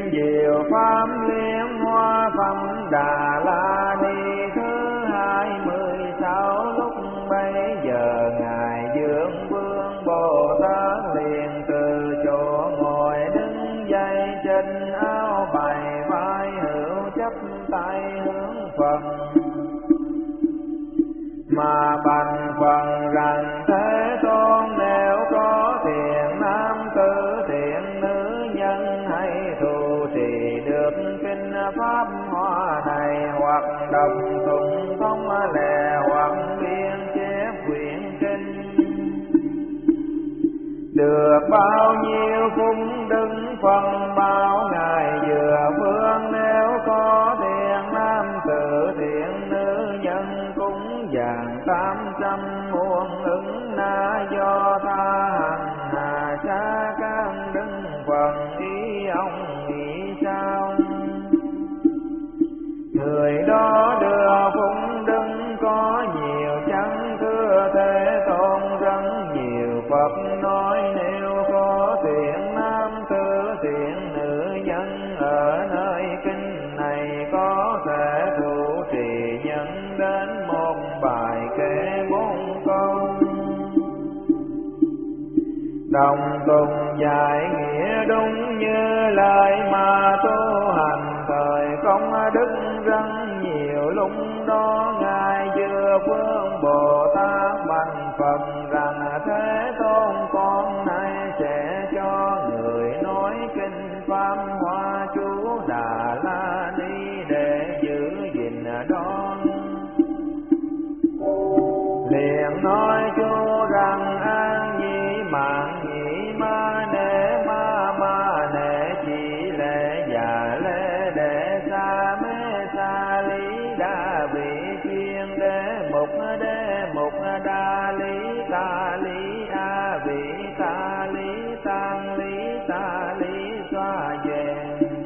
diệu pháp liên hoa phẩm Đà La Ni thứ 26. Lúc bấy giờ ngài Dương Vương Bồ Tát liền từ chỗ ngồi đứng dậy, trên áo bày vai hữu chắp tay hướng Phật mà bạch Phật rằng: Thế Tôn, nếu có thiện nam tử thiện nữ nhân hay thù trì được kinh pháp hoa này, hoặc đọc tụng thông lệ, hoặc biên chép quyển kinh, được bao nhiêu phúc đức phần bao ngài vừa phương. Nếu có thiện nam tử thiện nữ nhân cúng dường 800 muôn ứng na, do tha hành hà sa các đức phần, ý ông nghĩ sao? Người đó đưa phúc đức có nhiều chăng? Thưa Thế Tôn, rất nhiều. Phật nói: Nếu có thiện nam tử thiện nữ nhân ở nơi kinh này, có thể thụ trì nhận đến một bài kệ 4 câu, đồng tùng giải nghĩa đúng như lời mà tu hành, thời công đức rất nhiều. Lúc đó ngài vừa phương Bồ Tát bạch Phật rằng: Thế Tôn, con nay sẽ cho người nói kinh pháp hoa chú Đà La Ni để giữ gìn đó. Liền nói chú rằng: An nhĩ mạng nhĩ ma nệ chỉ lệ già lệ đệ sa mê sa lý đa vị chuyên đế mục đa lý ta lý a vị ta lý tăng lý ta lý xoa về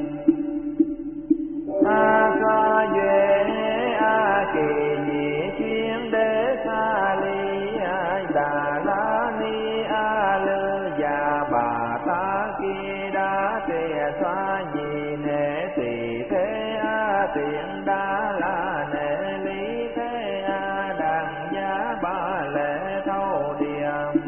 a xoa về a kỳ nhị chuyên đế sa lý a Đà La Ni a lư già bà ta ki đa tề xoa nhị nệ tỳ thế a tiện đa la nệ lý thế a đàn giá ba lệ thâu điềm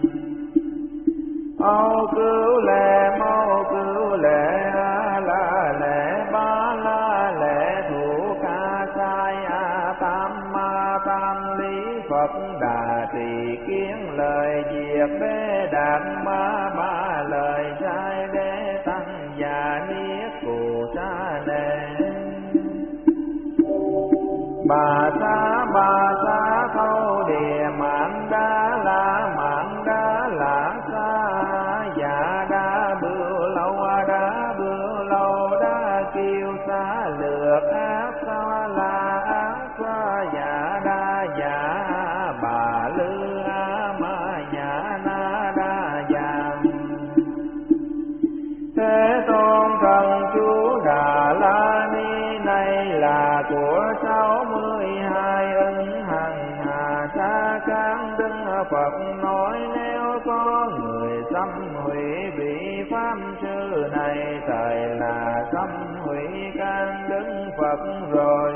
âu cứu lệ mâu cứu lệ a la lệ ba la lệ thủ ca sai a tam ma tam lý Phật đà trì kiến lời diệt bế đạt ma ba lời sai đế tăng già niết cù sa đề bà sa thâu địa mạng đa la sa dạ đa bưu lâu đa kiêu sa lược ác sa la ác sa dạ đa bà lư a ma nhã na đa dạ. Thế Tôn, thần chú Đà La Ni này là của 62 ân hằng hà sa cán đức Phật nói: Nếu có người xâm hủy vị pháp sư này, thời là xâm hủy cán đức Phật rồi.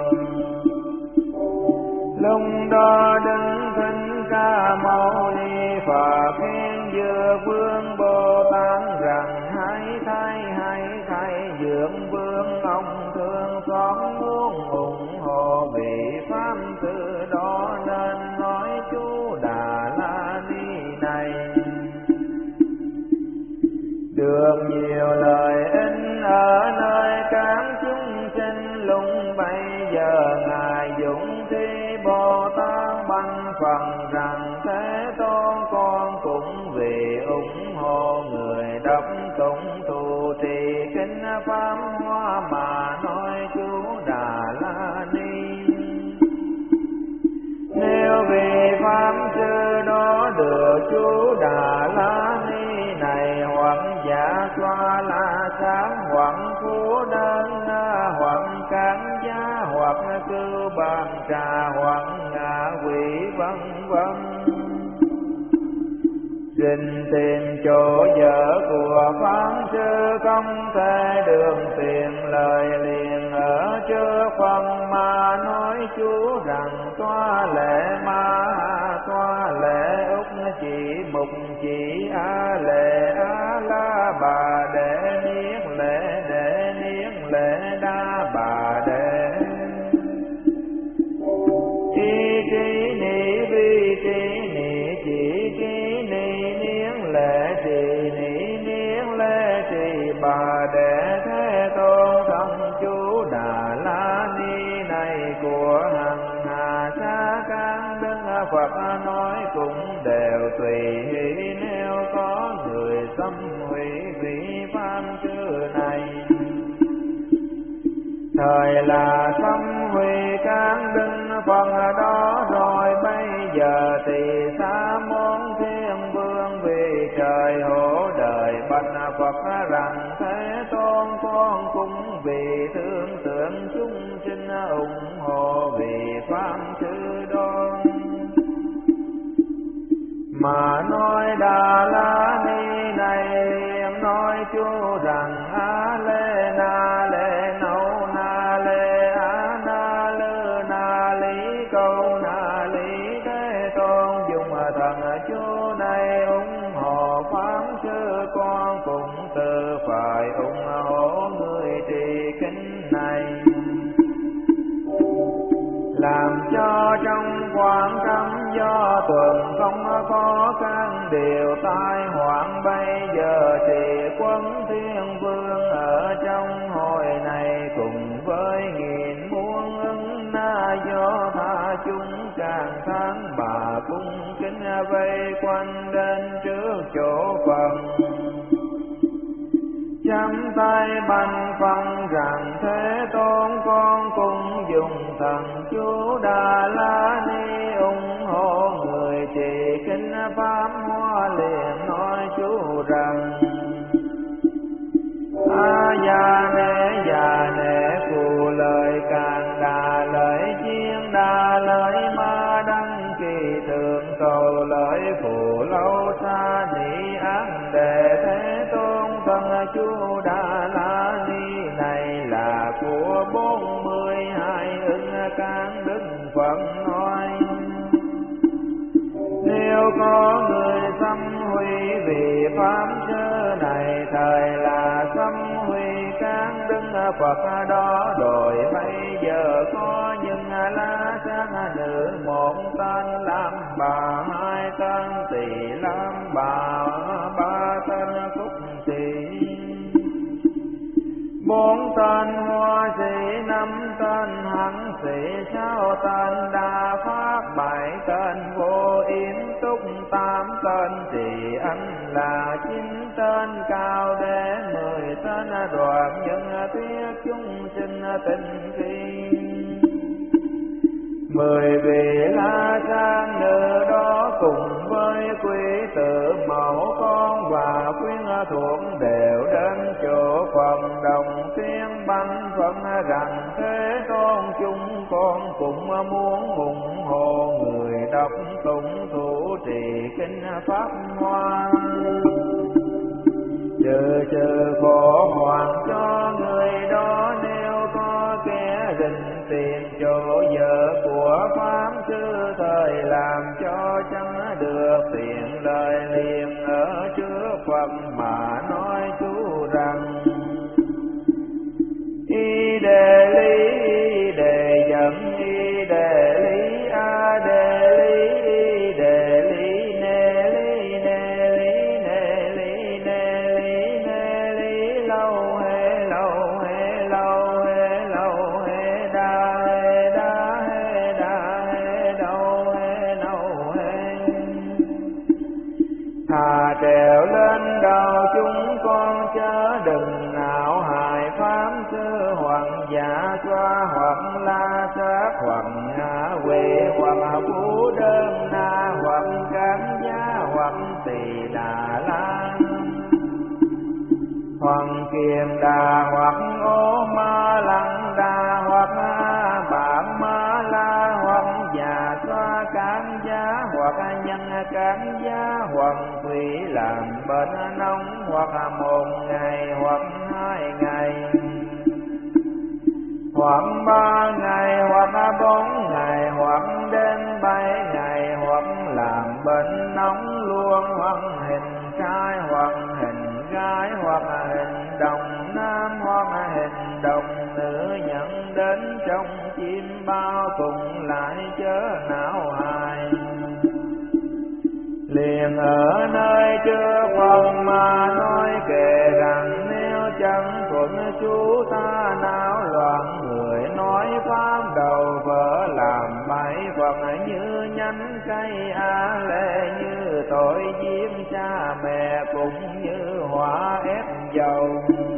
Lúc đó đứng thinh ca mâu ni Phật khen Dược Vương Bồ Tát rằng: Hãy thay Dược Vương, ông thương xót muốn ủng hộ vị pháp sư đó, nên nói chú Đà La Ni này được nhiều lợi ích ở nơi các chúng sinh. Lúc bây giờ ngài Dũng Thi Bồ Tát bạch Phật rằng: Thế Tôn, con cũng vì ủng hộ người đọc tụng thù trì kinh pháp hoa mà nói chú Đà La Ni. Nếu vị pháp sư đó được chú Đà La Ni này, hoặc giả xoa la sáng, hoặc phú đơn, hoặc cán giá, hoặc cư bàn trà, hoặc ngạ quỷ vân vân, Xin tìm chỗ vợ của Pháp Sư không thể đường tiền lời liền ở trước phần mà nói chú rằng toa lệ ma toa lệ úc chỉ mục chỉ a lệ a la bà đệ niết lệ đa bà đệ chi trí ni vi trí ni chỉ trí ni niếng lệ trì ni niếng lệ trì bà đệ thế tôn thân chú Đà La Ni này của hằng hà sa can đức Phật nói cũng đều tùy hỷ nếu có người xâm hủy vi phạm chữ này. Thời là xâm hủy các đức Phật đó rồi bây giờ thì xa môn thiên vương vì trời hổ đời bạch Phật rằng thế tôn con cũng vì thương tưởng chúng sinh ủng hộ vì pháp chữ đó mà nói Đà La Ni này liền nói chú rằng a lê na lê nâu na lê a na lư na lý câu na lý thế tôn dùng thần chú này ủng hộ pháp sư con cũng tự phải ủng hộ người trì kinh này làm cho trong quán cấm do tuần không có căn điều tai hoạn bây giờ thì quân thiên vương ở trong hồi này cùng với nghìn muôn ứng na do tha chúng càng tháng bà cung kính vây quanh đến trước chỗ Phật chắp tay bạch phân rằng thế tôn con cũng dùng thần chú Đà La Ni ủng hộ người trì kinh pháp hoa liền nói chú rằng a già nệ phù lời càng đà lợi chiên đà lợi ma đăng kỳ thượng cầu lợi phù lâu xa ni án đề thế tôn thân chú Đà La Ni này là của 42 ứng các đức Phật nói nếu có người xâm hủy vì pháp chớ này thời là xâm hủy các đức Phật đó rồi bây giờ có những lá sáng nữ một tên làm bà hai tên tỳ làm bà ba tên phúc tỳ 4 tên hoa sĩ 5 tên hằng sĩ 6 tên đa pháp 7 tên vô yếm túc 8 tên trì anh là 9 tên cao đế 10 tên đoạn nhân thuyết chúng sinh tinh khi 10 vị la sang nữ đó cùng với quý tử mẫu con và quyến thuộc đều đến chỗ Phật đồng tiếng bánh Phật rằng thế tôn chúng con cũng muốn ủng hộ người đọc tụng thủ trì kinh pháp hoa trừ khổ hoàn cho người đó nếu có kẻ rình tiền chỗ vợ của pháp sư thời làm cho chẳng được tiền lời liền ở trước Phật mà nói chú rằng y đề lý đề dẫn y đề lý a đề lý y đề lý nê lý nê lý nê lý nê lý nê lý lâu hê lâu hê lâu hê lâu hê đa hê đa hê đa hê đâu hê đâu hê thà trèo lên đầu chúng con chớ đừng nào hại pháp sư hoặc giả xoa hoặc la sát hoặc ngã quỷ hoặc phú đơn na hoặc cám giá hoặc tỳ đà la hoặc kiềm đà hoặc ô ma lăng đà hoặc bạc ma la hoặc già xoa cám giá giá, hoặc nhân cán giá, hoặc thủy làm bệnh nóng, hoặc 1 ngày, hoặc 2 ngày, hoặc 3 ngày, hoặc 4 ngày, hoặc đến 7 ngày, hoặc làm bệnh nóng luôn, hoặc hình trai, hoặc hình gái, hoặc hình đồng nam, hoặc hình đồng nữ, nhận đến trong chim bao cùng lại chớ não hại. Liền ở nơi chưa phần mà nói kể rằng, nếu chẳng thuận chú ta não loạn, người nói pháp đầu vỡ làm bậy vật, như nhánh cây á lê, như tội giết cha mẹ, cũng như hỏa ép dầu.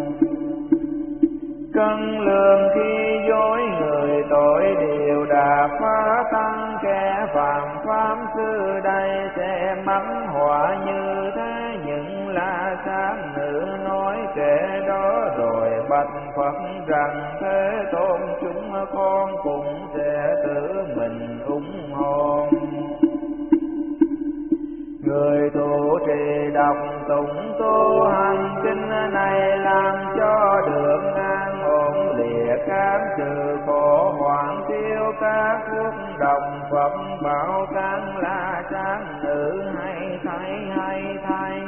Cân lường khi dối người tội đều đà phá tăng, kẻ phạm pháp sư đây sẽ mắc họa như thế. Nhưng là sáng nữ nói kẻ đó rồi bạch Phật rằng, thế tôn chúng con cũng sẽ tự mình ủng hộ. Người trụ trì đọc tụng tu hành kinh này, làm cho được an ổn lìa các sự khổ hoạn, tiêu các quốc đồng Phật bảo các la sáng nữ hay thay.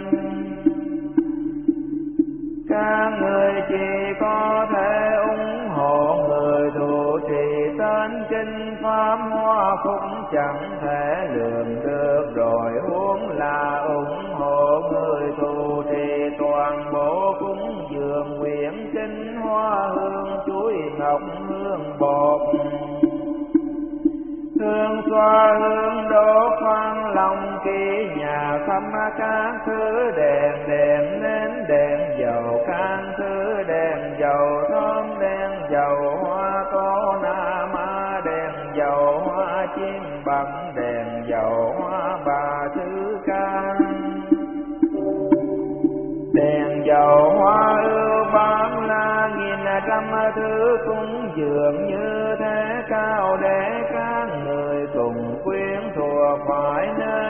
Các người chỉ có thể ủng hộ người trụ trì tên kinh pháp, hoa phúc chẳng thể lường được rồi, huống là ủng hộ người trụ trì toàn bộ cúng dường nguyện kinh, hoa hương chuối ngọc hương bột, hương xoa hương đốt khoan lòng kỹ nhà, khắp các thứ đèn nến đèn dầu, các thứ đèn dầu thơm, đèn dầu hoa tô na ma, đèn dầu hoa chim bằng, đèn dầu hoa bà thứ can, đèn dầu hoa ưu bán la, 1.000 thứ cúng dường như thế cao, để các người cùng quyến thuộc phải nơi